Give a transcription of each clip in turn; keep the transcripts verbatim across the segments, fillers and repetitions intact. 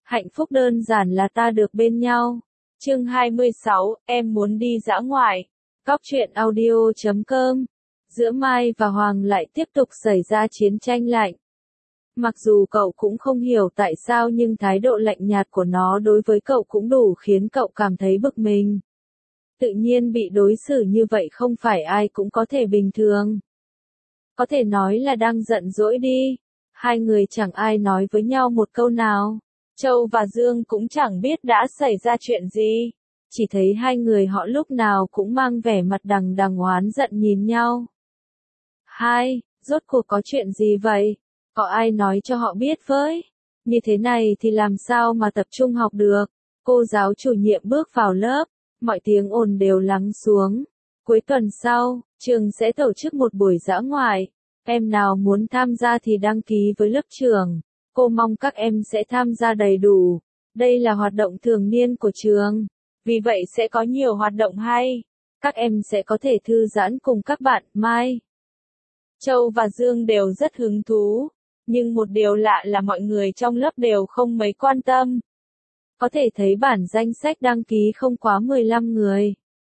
Hạnh phúc đơn giản là ta được bên nhau. Chương hai mươi sáu, em muốn đi dã ngoại. Góc truyện audio chấm com. Giữa Mai và Hoàng lại tiếp tục xảy ra chiến tranh lạnh. Mặc dù cậu cũng không hiểu tại sao nhưng thái độ lạnh nhạt của nó đối với cậu cũng đủ khiến cậu cảm thấy bực mình. Tự nhiên bị đối xử như vậy không phải ai cũng có thể bình thường. Có thể nói là đang giận dỗi đi. Hai người chẳng ai nói với nhau một câu nào. Châu và Dương cũng chẳng biết đã xảy ra chuyện gì. Chỉ thấy hai người họ lúc nào cũng mang vẻ mặt đằng đằng oán giận nhìn nhau. Hai, rốt cuộc có chuyện gì vậy? Có ai nói cho họ biết với? Như thế này thì làm sao mà tập trung học được? Cô giáo chủ nhiệm bước vào lớp, mọi tiếng ồn đều lắng xuống. Cuối tuần sau, trường sẽ tổ chức một buổi dã ngoại. Em nào muốn tham gia thì đăng ký với lớp trưởng. Cô mong các em sẽ tham gia đầy đủ. Đây là hoạt động thường niên của trường. Vì vậy sẽ có nhiều hoạt động hay. Các em sẽ có thể thư giãn cùng các bạn. Mai, Châu và Dương đều rất hứng thú. Nhưng một điều lạ là mọi người trong lớp đều không mấy quan tâm. Có thể thấy bản danh sách đăng ký không quá mười lăm người.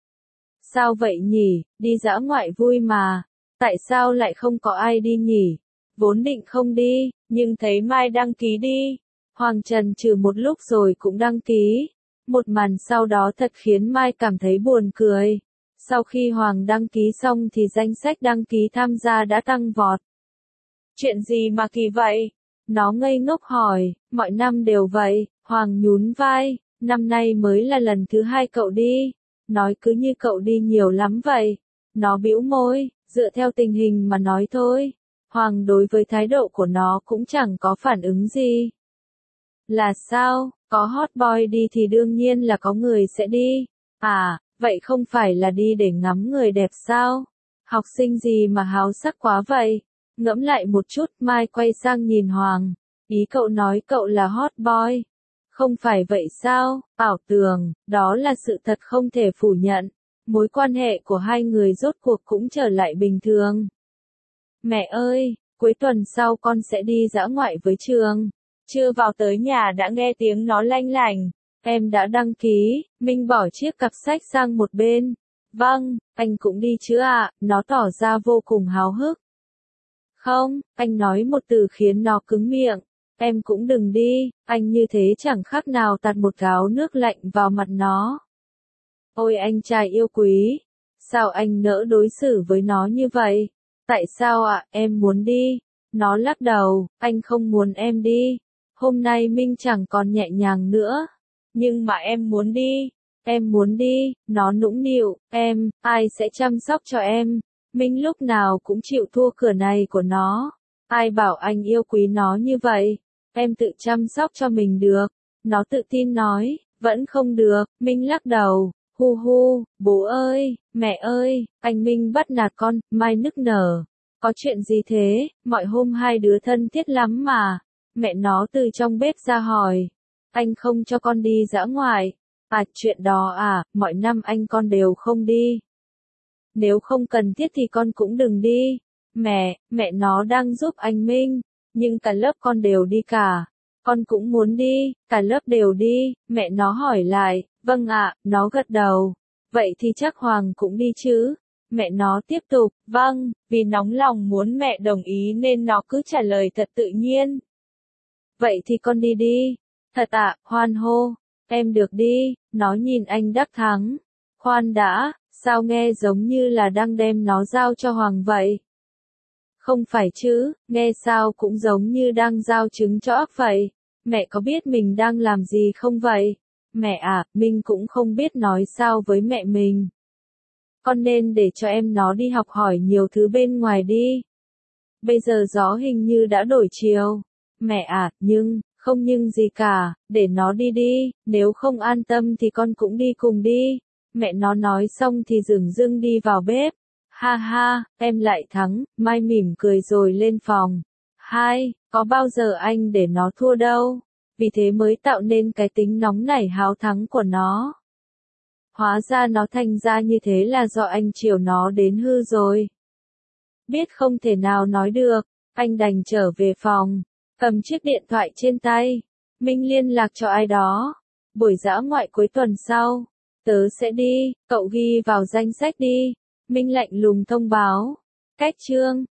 Sao vậy nhỉ, đi dã ngoại vui mà. Tại sao lại không có ai đi nhỉ? Vốn định không đi, nhưng thấy Mai đăng ký đi. Hoàng chần chừ một lúc rồi cũng đăng ký. Một màn sau đó thật khiến Mai cảm thấy buồn cười. Sau khi Hoàng đăng ký xong thì danh sách đăng ký tham gia đã tăng vọt. Chuyện gì mà kỳ vậy? Nó ngây ngốc hỏi, mọi năm đều vậy. Hoàng nhún vai, năm nay mới là lần thứ hai cậu đi. Nói cứ như cậu đi nhiều lắm vậy. Nó bĩu môi, dựa theo tình hình mà nói thôi. Hoàng đối với thái độ của nó cũng chẳng có phản ứng gì. Là sao, có hot boy đi thì đương nhiên là có người sẽ đi. À, vậy không phải là đi để ngắm người đẹp sao? Học sinh gì mà háo sắc quá vậy? Ngẫm lại một chút, Mai quay sang nhìn Hoàng. Ý cậu nói cậu là hot boy. Không phải vậy sao, ảo tưởng, đó là sự thật không thể phủ nhận. Mối quan hệ của hai người rốt cuộc cũng trở lại bình thường. Mẹ ơi, cuối tuần sau con sẽ đi dã ngoại với trường. Chưa vào tới nhà đã nghe tiếng nó lanh lành. Em đã đăng ký, Minh bỏ chiếc cặp sách sang một bên. Vâng, anh cũng đi chứ ạ, nó tỏ ra vô cùng háo hức. Không, anh nói một từ khiến nó cứng miệng. Em cũng đừng đi, anh như thế chẳng khác nào tạt một gáo nước lạnh vào mặt nó. Ôi anh trai yêu quý, sao anh nỡ đối xử với nó như vậy? Tại sao ạ, em muốn đi? Nó lắc đầu, anh không muốn em đi. Hôm nay Minh chẳng còn nhẹ nhàng nữa. Nhưng mà em muốn đi. Em muốn đi, nó nũng nịu, em, ai sẽ chăm sóc cho em? Minh lúc nào cũng chịu thua cửa này của nó. Ai bảo anh yêu quý nó như vậy? Em tự chăm sóc cho mình được. Nó tự tin nói, vẫn không được, Minh lắc đầu. Hu hu, bố ơi, mẹ ơi, anh Minh bắt nạt con, Mai nức nở. Có chuyện gì thế, mọi hôm hai đứa thân thiết lắm mà. Mẹ nó từ trong bếp ra hỏi. Anh không cho con đi dã ngoại. À, chuyện đó à, mọi năm anh con đều không đi. Nếu không cần thiết thì con cũng đừng đi. Mẹ, mẹ nó đang giúp anh Minh, nhưng cả lớp con đều đi cả. Con cũng muốn đi, cả lớp đều đi, mẹ nó hỏi lại, vâng ạ, nó gật đầu. Vậy thì chắc Hoàng cũng đi chứ? Mẹ nó tiếp tục, vâng, vì nóng lòng muốn mẹ đồng ý nên nó cứ trả lời thật tự nhiên. Vậy thì con đi đi. Thật ạ, hoan hô, em được đi, nó nhìn anh đắc thắng. Khoan đã, sao nghe giống như là đang đem nó giao cho Hoàng vậy? Không phải chứ, nghe sao cũng giống như đang giao trứng cho óc vậy. Mẹ có biết mình đang làm gì không vậy? Mẹ à, Minh cũng không biết nói sao với mẹ mình. Con nên để cho em nó đi học hỏi nhiều thứ bên ngoài đi. Bây giờ gió hình như đã đổi chiều. Mẹ à, nhưng, không nhưng gì cả, để nó đi đi, nếu không an tâm thì con cũng đi cùng đi. Mẹ nó nói xong thì dửng dưng đi vào bếp. Ha ha, em lại thắng, Mai mỉm cười rồi lên phòng. Hai, có bao giờ anh để nó thua đâu. Vì thế mới tạo nên cái tính nóng nảy háo thắng của nó. Hóa ra nó thành ra như thế là do anh chiều nó đến hư rồi. Biết không thể nào nói được, anh đành trở về phòng, cầm chiếc điện thoại trên tay. Minh liên lạc cho ai đó. Buổi dã ngoại cuối tuần sau. Tớ sẽ đi, cậu ghi vào danh sách đi. Minh lạnh lùng thông báo. Cách chương.